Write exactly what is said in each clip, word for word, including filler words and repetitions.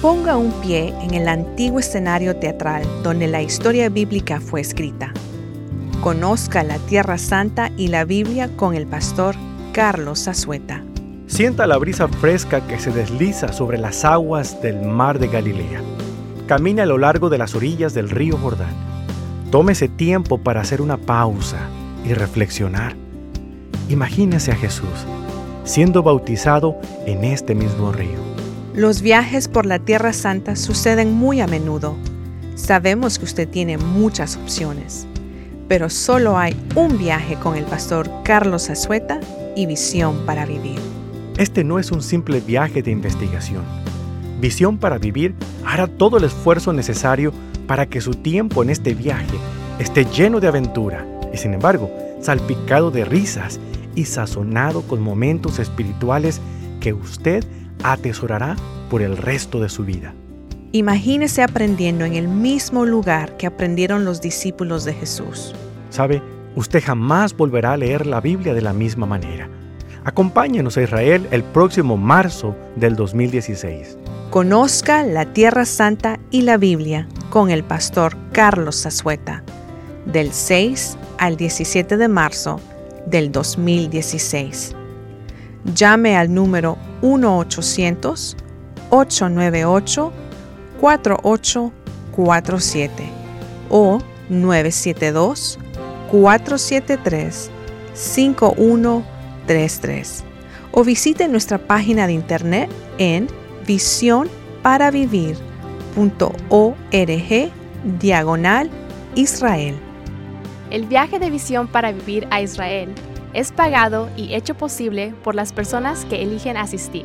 Ponga un pie en el antiguo escenario teatral donde la historia bíblica fue escrita. Conozca la Tierra Santa y la Biblia con el pastor Carlos Zazueta. Sienta la brisa fresca que se desliza sobre las aguas del mar de Galilea. Camine a lo largo de las orillas del río Jordán. Tómese tiempo para hacer una pausa y reflexionar. Imagínese a Jesús siendo bautizado en este mismo río. Los viajes por la Tierra Santa suceden muy a menudo. Sabemos que usted tiene muchas opciones, pero solo hay un viaje con el pastor Carlos Zazueta y Visión para Vivir. Este no es un simple viaje de investigación. Visión para Vivir hará todo el esfuerzo necesario para que su tiempo en este viaje esté lleno de aventura y, sin embargo, salpicado de risas y sazonado con momentos espirituales que usted atesorará por el resto de su vida. Imagínese aprendiendo en el mismo lugar que aprendieron los discípulos de Jesús. ¿Sabe? Usted jamás volverá a leer la Biblia de la misma manera. Acompáñenos a Israel el próximo marzo del dos mil dieciséis. Conozca la Tierra Santa y la Biblia con el pastor Carlos Zazueta, del seis al diecisiete de marzo del dos mil dieciséis. Llame al número uno ochocientos, ocho nueve ocho, cuatro ocho cuatro siete o nueve siete dos, cuatro siete tres, cinco uno tres tres o visite nuestra página de internet en visión para vivir punto org diagonal Israel. El viaje de Visión para Vivir a Israel es pagado y hecho posible por las personas que eligen asistir.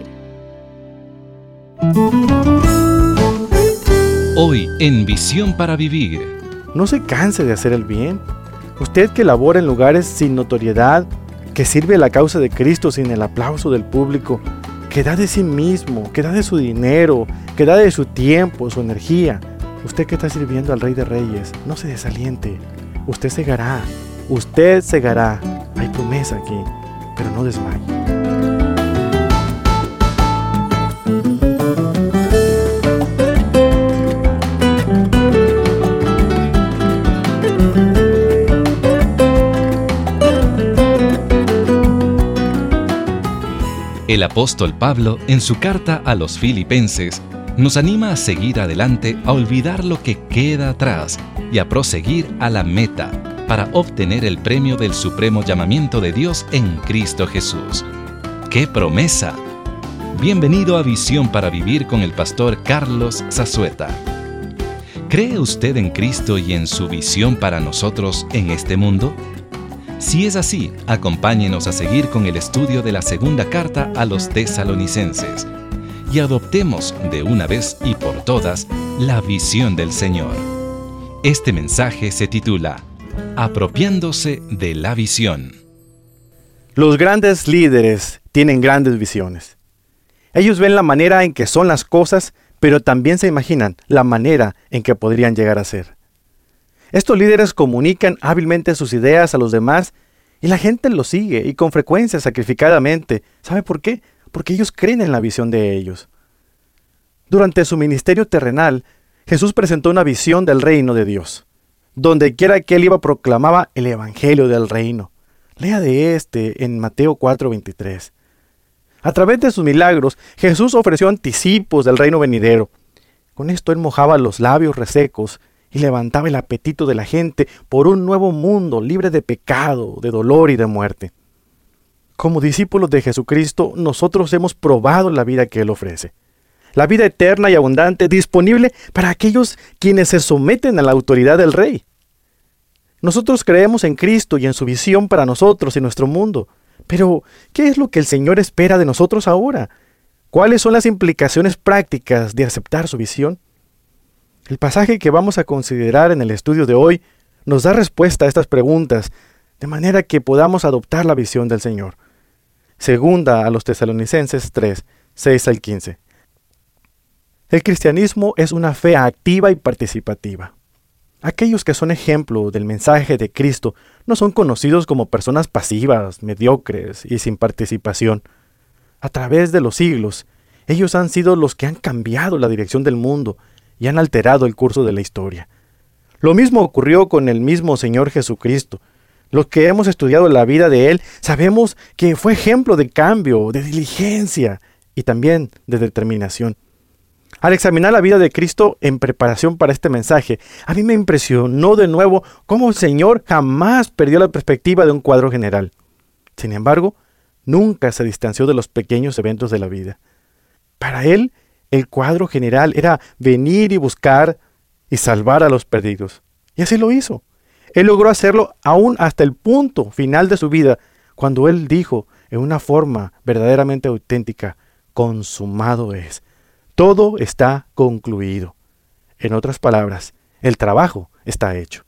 Hoy en Visión para Vivir. No se canse de hacer el bien. Usted que labora en lugares sin notoriedad, que sirve a la causa de Cristo sin el aplauso del público, que da de sí mismo, que da de su dinero, que da de su tiempo, su energía. Usted que está sirviendo al Rey de Reyes, no se desaliente. Usted segará, usted segará. Hay promesa aquí, pero no desmaye. El apóstol Pablo, en su carta a los Filipenses, nos anima a seguir adelante, a olvidar lo que queda atrás y a proseguir a la meta para obtener el premio del supremo llamamiento de Dios en Cristo Jesús. ¡Qué promesa! Bienvenido a Visión para Vivir con el pastor Carlos Zazueta. ¿Cree usted en Cristo y en su visión para nosotros en este mundo? Si es así, acompáñenos a seguir con el estudio de la segunda carta a los tesalonicenses y adoptemos de una vez y por todas la visión del Señor. Este mensaje se titula Apropiándose de la visión. Los grandes líderes tienen grandes visiones. Ellos ven la manera en que son las cosas, pero también se imaginan la manera en que podrían llegar a ser. Estos líderes comunican hábilmente sus ideas a los demás y la gente los sigue y con frecuencia sacrificadamente. ¿Sabe por qué? Porque ellos creen en la visión de ellos. Durante su ministerio terrenal, Jesús presentó una visión del reino de Dios. Donde quiera que él iba proclamaba el evangelio del reino. Lea de este en Mateo cuatro veintitrés. A través de sus milagros, Jesús ofreció anticipos del reino venidero. Con esto él mojaba los labios resecos y levantaba el apetito de la gente por un nuevo mundo libre de pecado, de dolor y de muerte. Como discípulos de Jesucristo, nosotros hemos probado la vida que él ofrece. La vida eterna y abundante disponible para aquellos quienes se someten a la autoridad del Rey. Nosotros creemos en Cristo y en su visión para nosotros y nuestro mundo. Pero, ¿qué es lo que el Señor espera de nosotros ahora? ¿Cuáles son las implicaciones prácticas de aceptar su visión? El pasaje que vamos a considerar en el estudio de hoy nos da respuesta a estas preguntas, de manera que podamos adoptar la visión del Señor. Segunda a los Tesalonicenses tres, seis al quince. El cristianismo es una fe activa y participativa. Aquellos que son ejemplo del mensaje de Cristo no son conocidos como personas pasivas, mediocres y sin participación. A través de los siglos, Ellos han sido los que han cambiado la dirección del mundo y han alterado el curso de la historia. Lo mismo ocurrió con el mismo Señor Jesucristo. Los que hemos estudiado la vida de Él sabemos que fue ejemplo de cambio, de diligencia y también de determinación. Al examinar la vida de Cristo en preparación para este mensaje, a mí me impresionó de nuevo cómo el Señor jamás perdió la perspectiva de un cuadro general. Sin embargo, nunca se distanció de los pequeños eventos de la vida. Para Él, el cuadro general era venir y buscar y salvar a los perdidos. Y así lo hizo. Él logró hacerlo aún hasta el punto final de su vida, cuando Él dijo en una forma verdaderamente auténtica: consumado es. Todo está concluido. En otras palabras, el trabajo está hecho.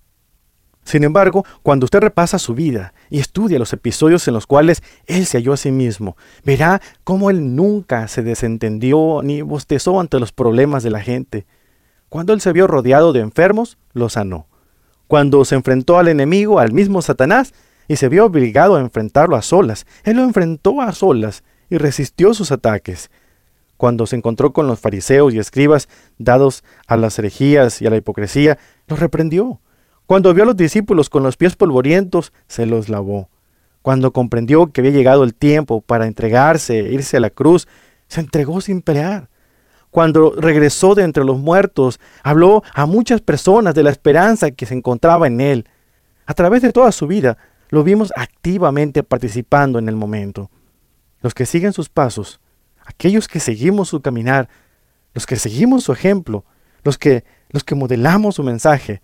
Sin embargo, cuando usted repasa su vida y estudia los episodios en los cuales Él se halló a sí mismo, verá cómo Él nunca se desentendió ni bostezó ante los problemas de la gente. Cuando Él se vio rodeado de enfermos, los sanó. Cuando se enfrentó al enemigo, al mismo Satanás, y se vio obligado a enfrentarlo a solas, Él lo enfrentó a solas y resistió sus ataques. Cuando se encontró con los fariseos y escribas dados a las herejías y a la hipocresía, los reprendió. Cuando vio a los discípulos con los pies polvorientos, se los lavó. Cuando comprendió que había llegado el tiempo para entregarse e irse a la cruz, se entregó sin pelear. Cuando regresó de entre los muertos, habló a muchas personas de la esperanza que se encontraba en Él. A través de toda su vida, lo vimos activamente participando en el momento. Los que siguen sus pasos, aquellos que seguimos su caminar, los que seguimos su ejemplo, los que, los que modelamos su mensaje,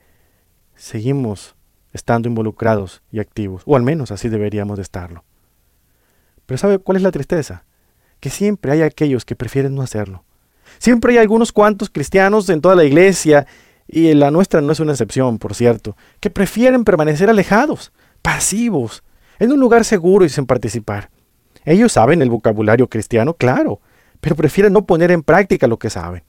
seguimos estando involucrados y activos, o al menos así deberíamos de estarlo. Pero ¿sabe cuál es la tristeza? Que siempre hay aquellos que prefieren no hacerlo. Siempre hay algunos cuantos cristianos en toda la iglesia, y la nuestra no es una excepción, por cierto, que prefieren permanecer alejados, pasivos, en un lugar seguro y sin participar. Ellos saben el vocabulario cristiano, claro, pero prefieren no poner en práctica lo que saben.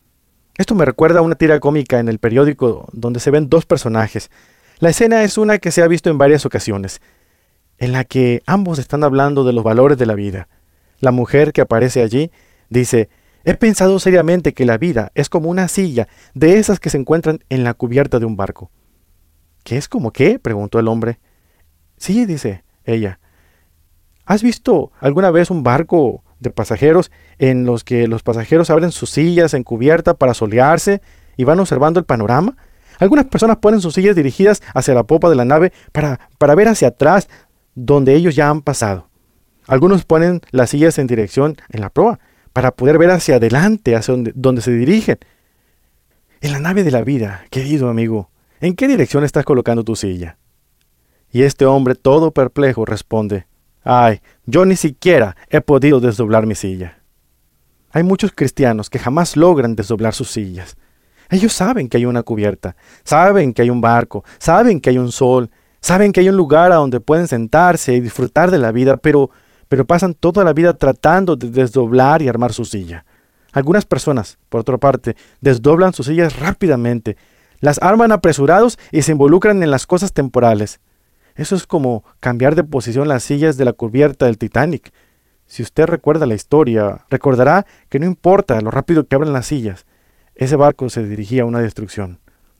Esto me recuerda a una tira cómica en el periódico donde se ven dos personajes. La escena es una que se ha visto en varias ocasiones, en la que ambos están hablando de los valores de la vida. La mujer que aparece allí dice: he pensado seriamente que la vida es como una silla de esas que se encuentran en la cubierta de un barco. ¿Qué es como qué?, preguntó el hombre. Sí, dice ella. ¿Has visto alguna vez un barco de pasajeros en los que los pasajeros abren sus sillas en cubierta para solearse y van observando el panorama? Algunas personas ponen sus sillas dirigidas hacia la popa de la nave para, para ver hacia atrás donde ellos ya han pasado. Algunos ponen las sillas en dirección en la proa para poder ver hacia adelante, hacia donde, donde se dirigen. En la nave de la vida, querido amigo, ¿en qué dirección estás colocando tu silla? Y este hombre, todo perplejo, responde: ay, yo ni siquiera he podido desdoblar mi silla. Hay muchos cristianos que jamás logran desdoblar sus sillas. Ellos saben que hay una cubierta, saben que hay un barco, saben que hay un sol, saben que hay un lugar a donde pueden sentarse y disfrutar de la vida, pero, pero pasan toda la vida tratando de desdoblar y armar su silla. Algunas personas, por otra parte, desdoblan sus sillas rápidamente, las arman apresurados y se involucran en las cosas temporales. Eso es como cambiar de posición las sillas de la cubierta del Titanic. Si usted recuerda la historia, recordará que no importa lo rápido que abran las sillas, ese barco se dirigía a una destrucción.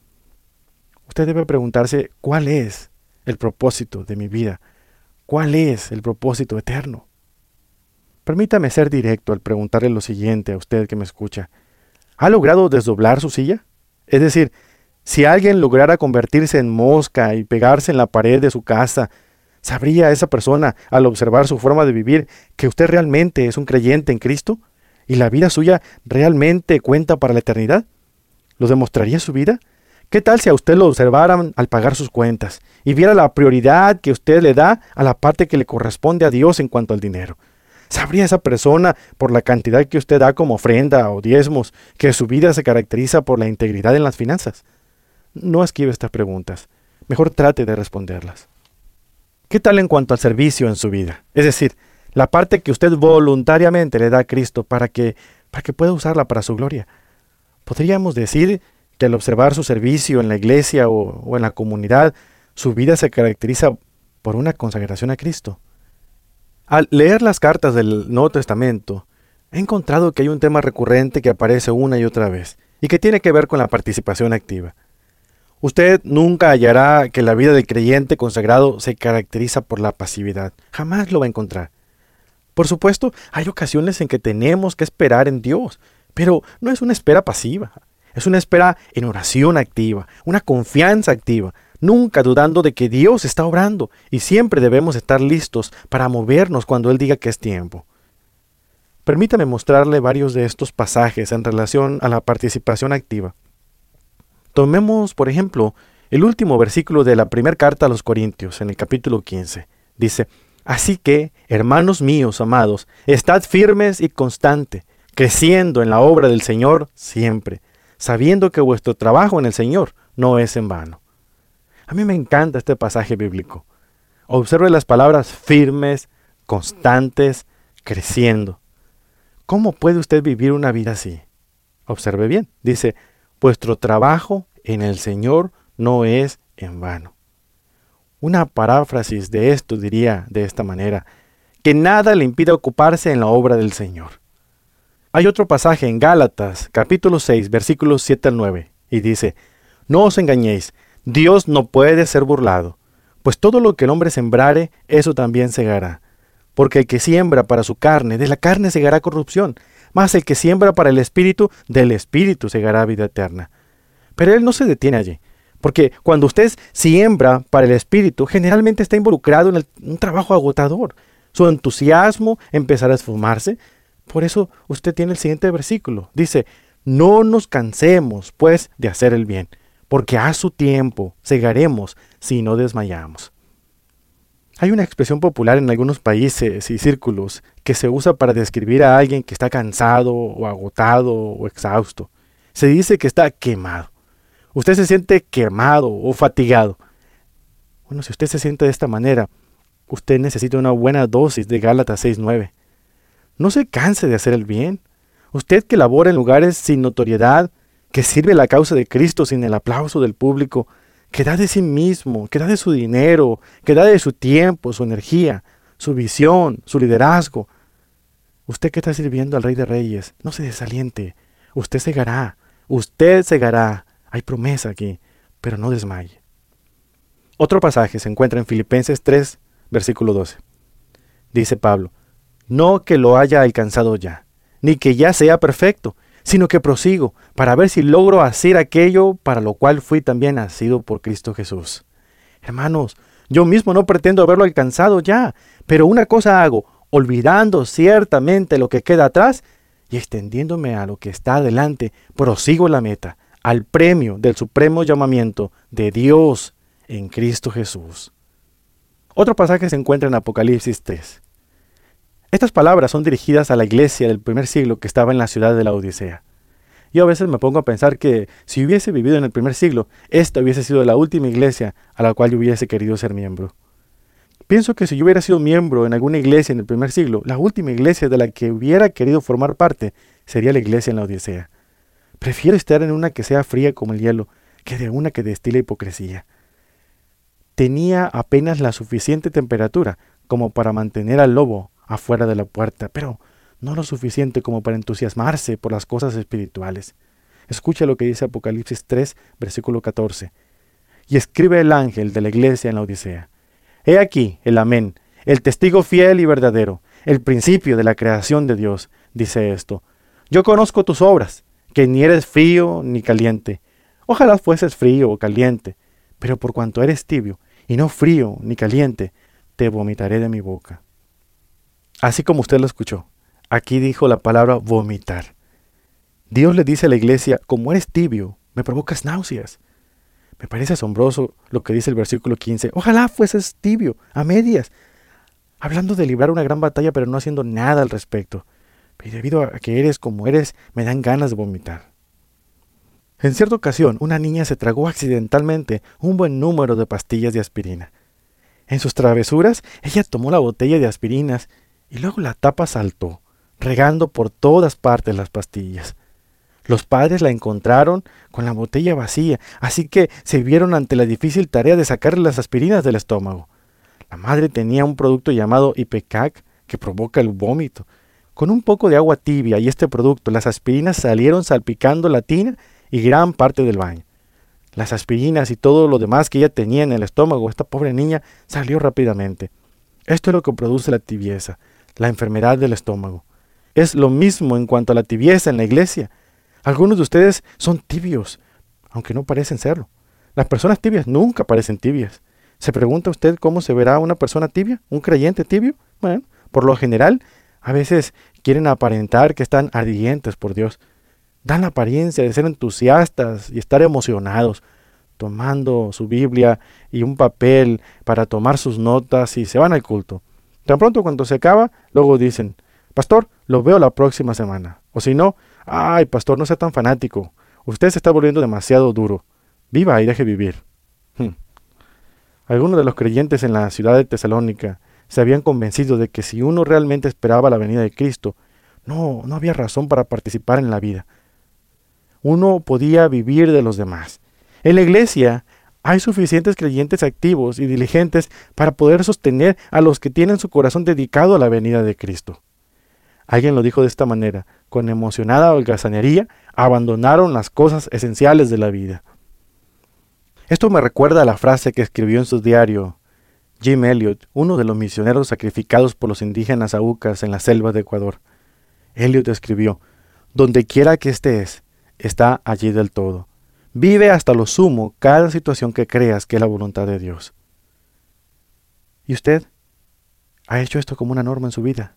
Usted debe preguntarse: ¿cuál es el propósito de mi vida? ¿Cuál es el propósito eterno? Permítame ser directo al preguntarle lo siguiente a usted que me escucha. ¿Ha logrado desdoblar su silla? Es decir, si alguien lograra convertirse en mosca y pegarse en la pared de su casa, ¿sabría esa persona, al observar su forma de vivir, que usted realmente es un creyente en Cristo? ¿Y la vida suya realmente cuenta para la eternidad? ¿Lo demostraría su vida? ¿Qué tal si a usted lo observaran al pagar sus cuentas y viera la prioridad que usted le da a la parte que le corresponde a Dios en cuanto al dinero? ¿Sabría esa persona, por la cantidad que usted da como ofrenda o diezmos, que su vida se caracteriza por la integridad en las finanzas? No esquive estas preguntas. Mejor trate de responderlas. ¿Qué tal en cuanto al servicio en su vida? Es decir, la parte que usted voluntariamente le da a Cristo para que, para que pueda usarla para su gloria. Podríamos decir que al observar su servicio en la iglesia o, o en la comunidad, su vida se caracteriza por una consagración a Cristo. Al leer las cartas del Nuevo Testamento, He encontrado que hay un tema recurrente que aparece una y otra vez y que tiene que ver con la participación activa. Usted nunca hallará que la vida del creyente consagrado se caracteriza por la pasividad. Jamás lo va a encontrar. Por supuesto, hay ocasiones en que tenemos que esperar en Dios, pero no es una espera pasiva. Es una espera en oración activa, una confianza activa, nunca dudando de que Dios está obrando, y siempre debemos estar listos para movernos cuando Él diga que es tiempo. Permítame mostrarle varios de estos pasajes en relación a la participación activa. Tomemos, por ejemplo, el último versículo de la primera carta a los Corintios, en el capítulo quince. Dice: así que, hermanos míos amados, estad firmes y constantes, creciendo en la obra del Señor siempre, sabiendo que vuestro trabajo en el Señor no es en vano. A mí me encanta este pasaje bíblico. Observe las palabras firmes, constantes, creciendo. ¿Cómo puede usted vivir una vida así? Observe bien. Dice: vuestro trabajo en el Señor no es en vano. Una paráfrasis de esto diría de esta manera: que nada le impida ocuparse en la obra del Señor. Hay otro pasaje en Gálatas, capítulo seis, versículos siete al nueve, y dice: no os engañéis, Dios no puede ser burlado, pues todo lo que el hombre sembrare, eso también segará. Porque el que siembra para su carne, de la carne segará corrupción, mas el que siembra para el Espíritu, del Espíritu segará vida eterna. Pero él no se detiene allí, porque cuando usted siembra para el Espíritu, generalmente está involucrado en el, un trabajo agotador. Su entusiasmo empezará a esfumarse. Por eso usted tiene el siguiente versículo. Dice: no nos cansemos, pues, de hacer el bien, porque a su tiempo segaremos si no desmayamos. Hay una expresión popular en algunos países y círculos que se usa para describir a alguien que está cansado o agotado o exhausto. Se dice que está quemado. Usted se siente quemado o fatigado. Bueno, si usted se siente de esta manera, usted necesita una buena dosis de Gálatas seis nueve. No se canse de hacer el bien. Usted que labora en lugares sin notoriedad, que sirve a la causa de Cristo sin el aplauso del público, que da de sí mismo, que da de su dinero, que da de su tiempo, su energía, su visión, su liderazgo. Usted que está sirviendo al Rey de Reyes, no se desaliente. Usted segará, usted segará. Hay promesa aquí, pero no desmaye. Otro pasaje se encuentra en Filipenses tres, versículo doce. Dice Pablo: no que lo haya alcanzado ya, ni que ya sea perfecto, sino que prosigo para ver si logro hacer aquello para lo cual fui también nacido por Cristo Jesús. Hermanos, yo mismo no pretendo haberlo alcanzado ya, pero una cosa hago, olvidando ciertamente lo que queda atrás y extendiéndome a lo que está adelante, prosigo la meta, al premio del supremo llamamiento de Dios en Cristo Jesús. Otro pasaje se encuentra en Apocalipsis tres. Estas palabras son dirigidas a la iglesia del primer siglo que estaba en la ciudad de la Odisea. Yo a veces me pongo a pensar que si hubiese vivido en el primer siglo, esta hubiese sido la última iglesia a la cual yo hubiese querido ser miembro. Pienso que si yo hubiera sido miembro en alguna iglesia en el primer siglo, la última iglesia de la que hubiera querido formar parte sería la iglesia en la Odisea. Prefiero estar en una que sea fría como el hielo, que de una que destila hipocresía. Tenía apenas la suficiente temperatura como para mantener al lobo afuera de la puerta, pero no lo suficiente como para entusiasmarse por las cosas espirituales. Escucha lo que dice Apocalipsis tres, versículo catorce. Y escribe el ángel de la iglesia en la Odisea: he aquí el amén, el testigo fiel y verdadero, el principio de la creación de Dios, dice esto: yo conozco tus obras, que ni eres frío ni caliente. Ojalá fueses frío o caliente, pero por cuanto eres tibio, y no frío ni caliente, te vomitaré de mi boca. Así como usted lo escuchó, aquí dijo la palabra vomitar. Dios le dice a la iglesia: como eres tibio, me provocas náuseas. Me parece asombroso lo que dice el versículo quince. Ojalá fueses tibio, a medias. Hablando de librar una gran batalla, pero no haciendo nada al respecto. Y debido a que eres como eres, me dan ganas de vomitar. En cierta ocasión, una niña se tragó accidentalmente un buen número de pastillas de aspirina. En sus travesuras, ella tomó la botella de aspirinas y luego la tapa saltó, regando por todas partes las pastillas. Los padres la encontraron con la botella vacía, así que se vieron ante la difícil tarea de sacarle las aspirinas del estómago. La madre tenía un producto llamado Ipecac que provoca el vómito. Con un poco de agua tibia y este producto, las aspirinas salieron salpicando la tina y gran parte del baño. Las aspirinas y todo lo demás que ella tenía en el estómago, esta pobre niña, salió rápidamente. Esto es lo que produce la tibieza, la enfermedad del estómago. Es lo mismo en cuanto a la tibieza en la iglesia. Algunos de ustedes son tibios, aunque no parecen serlo. Las personas tibias nunca parecen tibias. ¿Se pregunta usted cómo se verá una persona tibia? ¿Un creyente tibio? Bueno, por lo general, a veces quieren aparentar que están ardientes por Dios. Dan la apariencia de ser entusiastas y estar emocionados, tomando su Biblia y un papel para tomar sus notas y se van al culto. Tan pronto cuando se acaba, luego dicen, pastor, lo veo la próxima semana. O si no, ay, pastor, no sea tan fanático. Usted se está volviendo demasiado duro. Viva y deje vivir. Hmm. Algunos de los creyentes en la ciudad de Tesalónica se habían convencido de que si uno realmente esperaba la venida de Cristo, no, no había razón para participar en la vida. Uno podía vivir de los demás. En la iglesia hay suficientes creyentes activos y diligentes para poder sostener a los que tienen su corazón dedicado a la venida de Cristo. Alguien lo dijo de esta manera, con emocionada holgazanería, abandonaron las cosas esenciales de la vida. Esto me recuerda a la frase que escribió en su diario Jim Elliot, uno de los misioneros sacrificados por los indígenas aucas en la selva de Ecuador. Elliot escribió, donde quiera que estés, está allí del todo. Vive hasta lo sumo cada situación que creas que es la voluntad de Dios. ¿Y usted ha hecho esto como una norma en su vida?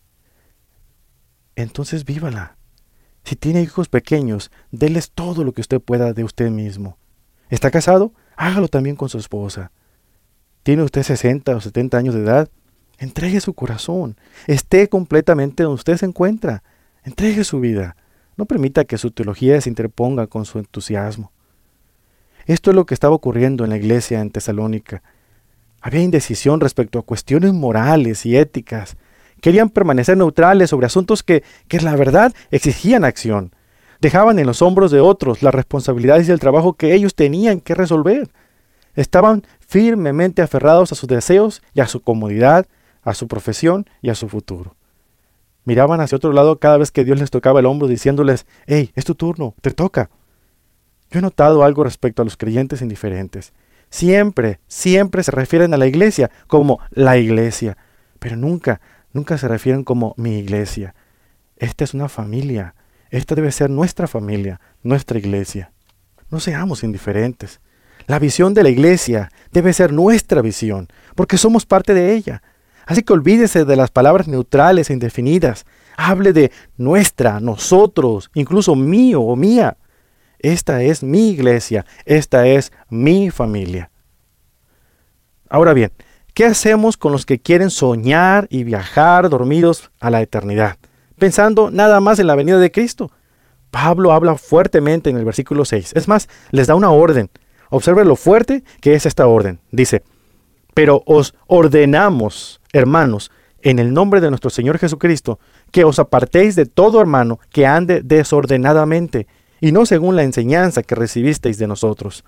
Entonces vívala. Si tiene hijos pequeños, déles todo lo que usted pueda de usted mismo. ¿Está casado? Hágalo también con su esposa. ¿Tiene usted sesenta o setenta años de edad? Entregue su corazón. Esté completamente donde usted se encuentra. Entregue su vida. No permita que su teología se interponga con su entusiasmo. Esto es lo que estaba ocurriendo en la iglesia en Tesalónica. Había indecisión respecto a cuestiones morales y éticas. Querían permanecer neutrales sobre asuntos que, que la verdad exigían acción. Dejaban en los hombros de otros las responsabilidades y el trabajo que ellos tenían que resolver. Estaban firmemente aferrados a sus deseos y a su comodidad, a su profesión y a su futuro. Miraban hacia otro lado cada vez que Dios les tocaba el hombro diciéndoles, hey, es tu turno, te toca. Yo he notado algo respecto a los creyentes indiferentes. Siempre, siempre se refieren a la iglesia como la iglesia, pero nunca, nunca se refieren como mi iglesia. Esta es una familia, esta debe ser nuestra familia, nuestra iglesia. No seamos indiferentes. La visión de la iglesia debe ser nuestra visión, porque somos parte de ella. Así que olvídese de las palabras neutrales e indefinidas. Hable de nuestra, nosotros, incluso mío o mía. Esta es mi iglesia, esta es mi familia. Ahora bien, ¿qué hacemos con los que quieren soñar y viajar dormidos a la eternidad, pensando nada más en la venida de Cristo? Pablo habla fuertemente en el versículo seis. Es más, les da una orden. Observe lo fuerte que es esta orden. Dice, pero os ordenamos, hermanos, en el nombre de nuestro Señor Jesucristo, que os apartéis de todo hermano que ande desordenadamente, y no según la enseñanza que recibisteis de nosotros.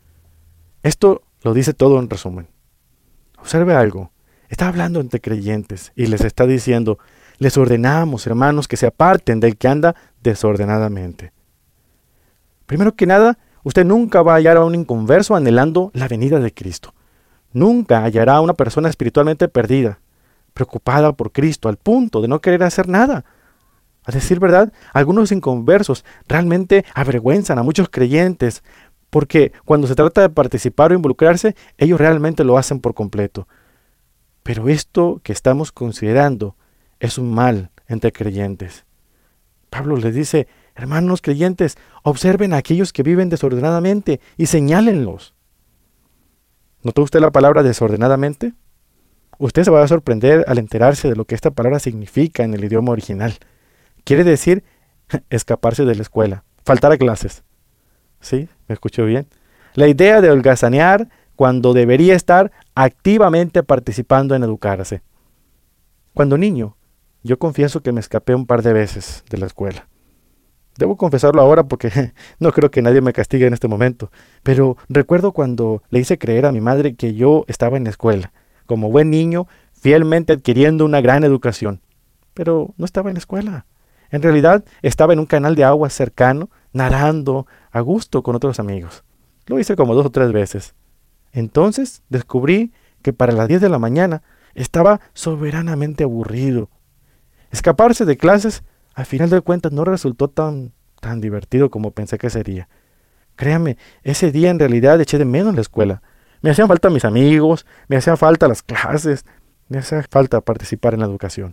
Esto lo dice todo en resumen. Observe algo. Está hablando entre creyentes y les está diciendo, les ordenamos, hermanos, que se aparten del que anda desordenadamente. Primero que nada, usted nunca va a hallar a un inconverso anhelando la venida de Cristo. Nunca hallará a una persona espiritualmente perdida, preocupada por Cristo, al punto de no querer hacer nada. A decir verdad, algunos inconversos realmente avergüenzan a muchos creyentes, porque cuando se trata de participar o involucrarse, ellos realmente lo hacen por completo. Pero esto que estamos considerando es un mal entre creyentes. Pablo les dice, hermanos creyentes, observen a aquellos que viven desordenadamente y señálenlos. ¿Notó usted la palabra desordenadamente? Usted se va a sorprender al enterarse de lo que esta palabra significa en el idioma original. Quiere decir escaparse de la escuela, faltar a clases. ¿Sí? ¿Me escuchó bien? La idea de holgazanear cuando debería estar activamente participando en educarse. Cuando niño, yo confieso que me escapé un par de veces de la escuela. Debo confesarlo ahora porque no creo que nadie me castigue en este momento. Pero recuerdo cuando le hice creer a mi madre que yo estaba en la escuela, como buen niño, fielmente adquiriendo una gran educación. pero no estaba en la escuela. En realidad estaba en un canal de agua cercano, nadando a gusto con otros amigos. Lo hice como dos o tres veces. Entonces descubrí que para las diez de la mañana estaba soberanamente aburrido. Escaparse de clases, al final de cuentas, no resultó tan, tan divertido como pensé que sería. Créame, ese día en realidad eché de menos la escuela. Me hacían falta mis amigos, me hacían falta las clases, me hacía falta participar en la educación.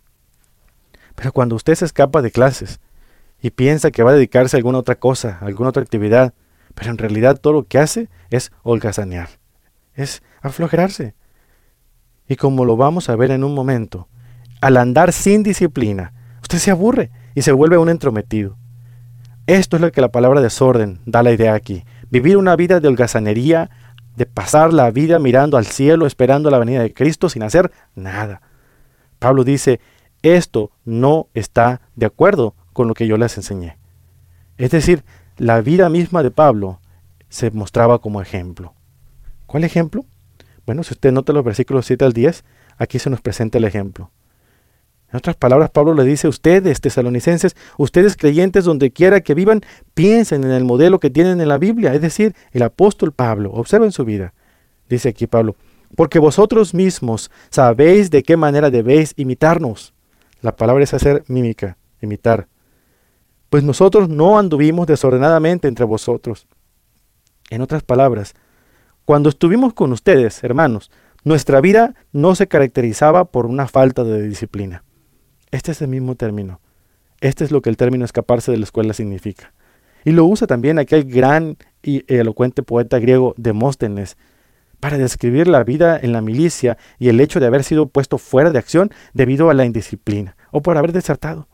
Pero cuando usted se escapa de clases y piensa que va a dedicarse a alguna otra cosa, a alguna otra actividad, pero en realidad todo lo que hace es holgazanear, es aflojerarse. Y como lo vamos a ver en un momento, al andar sin disciplina, usted se aburre y se vuelve un entrometido. Esto es lo que la palabra desorden da la idea aquí. Vivir una vida de holgazanería, de pasar la vida mirando al cielo, esperando la venida de Cristo sin hacer nada. Pablo dice, esto no está de acuerdo con lo que yo les enseñé. Es decir, la vida misma de Pablo se mostraba como ejemplo. ¿Cuál ejemplo? Bueno, si usted nota los versículos siete al diez, aquí se nos presenta el ejemplo. En otras palabras, Pablo le dice, ustedes, tesalonicenses, ustedes creyentes donde quiera que vivan, piensen en el modelo que tienen en la Biblia, es decir, el apóstol Pablo. Observen su vida. Dice aquí Pablo, porque vosotros mismos sabéis de qué manera debéis imitarnos. La palabra es hacer mímica, imitar. Pues nosotros no anduvimos desordenadamente entre vosotros. En otras palabras, cuando estuvimos con ustedes, hermanos, nuestra vida no se caracterizaba por una falta de disciplina. Este es el mismo término. Este es lo que el término escaparse de la escuela significa. Y lo usa también aquel gran y elocuente poeta griego Demóstenes para describir la vida en la milicia y el hecho de haber sido puesto fuera de acción debido a la indisciplina o por haber desertado.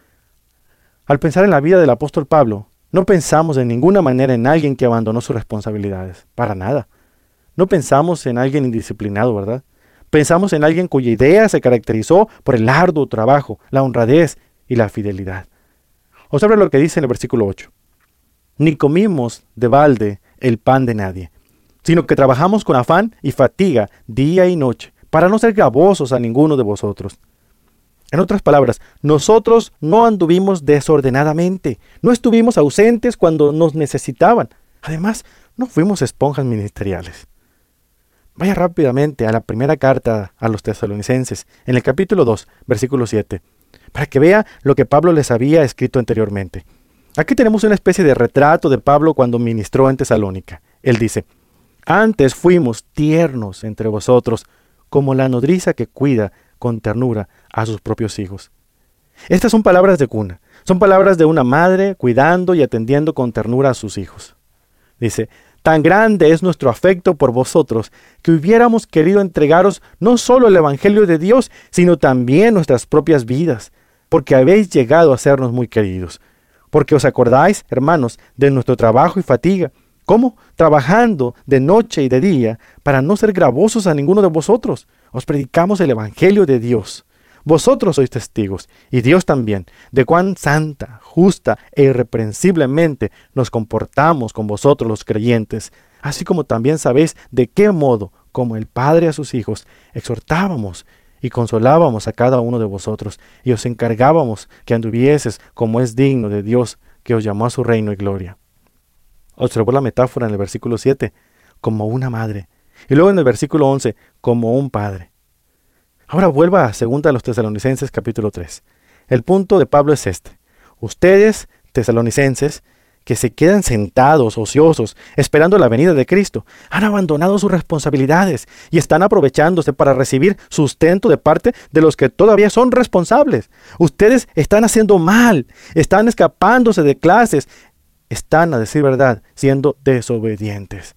Al pensar en la vida del apóstol Pablo, no pensamos de ninguna manera en alguien que abandonó sus responsabilidades, para nada. No pensamos en alguien indisciplinado, ¿verdad? Pensamos en alguien cuya idea se caracterizó por el arduo trabajo, la honradez y la fidelidad. Observe lo que dice en el versículo ocho. Ni comimos de balde el pan de nadie, sino que trabajamos con afán y fatiga día y noche, para no ser gravosos a ninguno de vosotros. En otras palabras, nosotros no anduvimos desordenadamente, no estuvimos ausentes cuando nos necesitaban. Además, no fuimos esponjas ministeriales. Vaya rápidamente a la primera carta a los tesalonicenses, en el capítulo dos, versículo siete, para que vea lo que Pablo les había escrito anteriormente. Aquí tenemos una especie de retrato de Pablo cuando ministró en Tesalónica. Él dice, antes fuimos tiernos entre vosotros, como la nodriza que cuida con ternura a sus propios hijos. Estas son palabras de cuna, son palabras de una madre cuidando y atendiendo con ternura a sus hijos. Dice, tan grande es nuestro afecto por vosotros, que hubiéramos querido entregaros no solo el Evangelio de Dios, sino también nuestras propias vidas, porque habéis llegado a sernos muy queridos. Porque os acordáis, hermanos, de nuestro trabajo y fatiga, ¿cómo? Trabajando de noche y de día, para no ser gravosos a ninguno de vosotros. Os predicamos el Evangelio de Dios. Vosotros sois testigos, y Dios también, de cuán santa, justa e irreprensiblemente nos comportamos con vosotros los creyentes, así como también sabéis de qué modo, como el Padre a sus hijos, exhortábamos y consolábamos a cada uno de vosotros, y os encargábamos que anduvieses como es digno de Dios, que os llamó a su reino y gloria. Observó la metáfora en el versículo siete, como una madre, y luego en el versículo once, como un padre. Ahora vuelva a segunda de los Tesalonicenses capítulo tres. El punto de Pablo es este. Ustedes, tesalonicenses, que se quedan sentados, ociosos, esperando la venida de Cristo, han abandonado sus responsabilidades y están aprovechándose para recibir sustento de parte de los que todavía son responsables. Ustedes están haciendo mal, están escapándose de clases, están, a decir verdad, siendo desobedientes.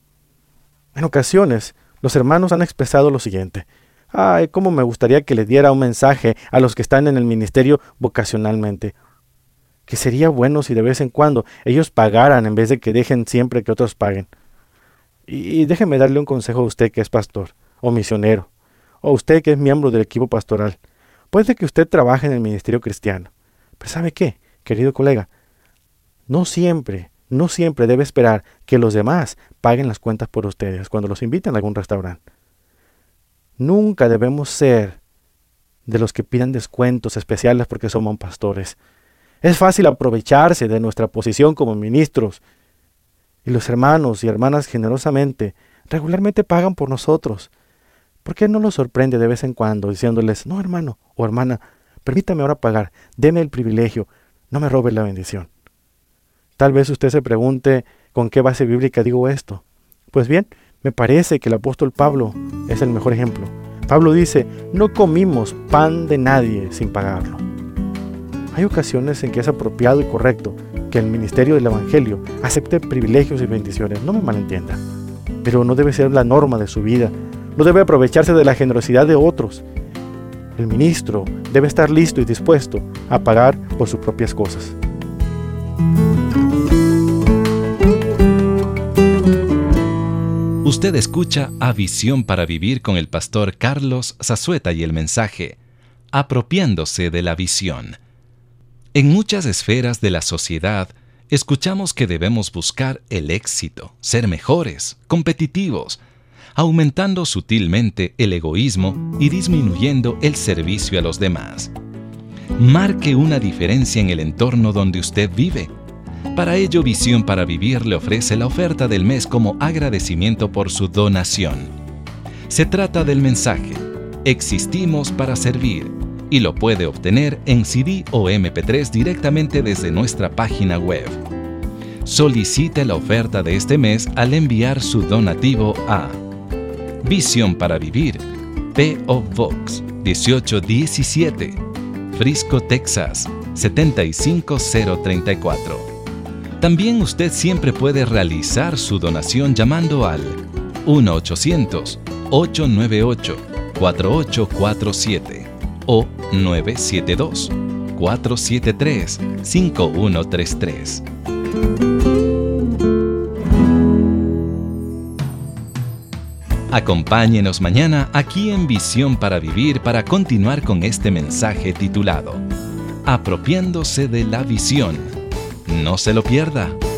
En ocasiones, los hermanos han expresado lo siguiente. Ay, cómo me gustaría que le diera un mensaje a los que están en el ministerio vocacionalmente. Que sería bueno si de vez en cuando ellos pagaran en vez de que dejen siempre que otros paguen. Y, y déjeme darle un consejo a usted que es pastor, o misionero, o usted que es miembro del equipo pastoral. Puede que usted trabaje en el ministerio cristiano. Pero ¿sabe qué, querido colega? No siempre, no siempre debe esperar que los demás paguen las cuentas por ustedes cuando los invitan a algún restaurante. Nunca debemos ser de los que pidan descuentos especiales porque somos pastores. Es fácil aprovecharse de nuestra posición como ministros. Y los hermanos y hermanas generosamente, regularmente pagan por nosotros. ¿Por qué no los sorprende de vez en cuando diciéndoles, no hermano o hermana, permítame ahora pagar, deme el privilegio, no me robe la bendición? Tal vez usted se pregunte, ¿con qué base bíblica digo esto? Pues bien, me parece que el apóstol Pablo es el mejor ejemplo. Pablo dice, no comimos pan de nadie sin pagarlo. Hay ocasiones en que es apropiado y correcto que el ministerio del Evangelio acepte privilegios y bendiciones, no me malentienda, pero no debe ser la norma de su vida, no debe aprovecharse de la generosidad de otros. El ministro debe estar listo y dispuesto a pagar por sus propias cosas. Usted escucha a Visión para Vivir con el pastor Carlos Zazueta y el mensaje Apropiándose de la visión. En muchas esferas de la sociedad, escuchamos que debemos buscar el éxito, ser mejores, competitivos, aumentando sutilmente el egoísmo y disminuyendo el servicio a los demás. Marque una diferencia en el entorno donde usted vive. Para ello, Visión para Vivir le ofrece la oferta del mes como agradecimiento por su donación. Se trata del mensaje Existimos para Servir, y lo puede obtener en C D o eme pe tres directamente desde nuestra página web. Solicite la oferta de este mes al enviar su donativo a Visión para Vivir, P O Box dieciocho diecisiete, Frisco, Texas setenta y cinco cero treinta y cuatro. También usted siempre puede realizar su donación llamando al uno ochocientos, ocho nueve ocho, cuatro ocho cuatro siete o nueve siete dos, cuatro siete tres, cinco uno tres tres. Acompáñenos mañana aquí en Visión para Vivir para continuar con este mensaje titulado Apropiándose de la visión. No se lo pierda.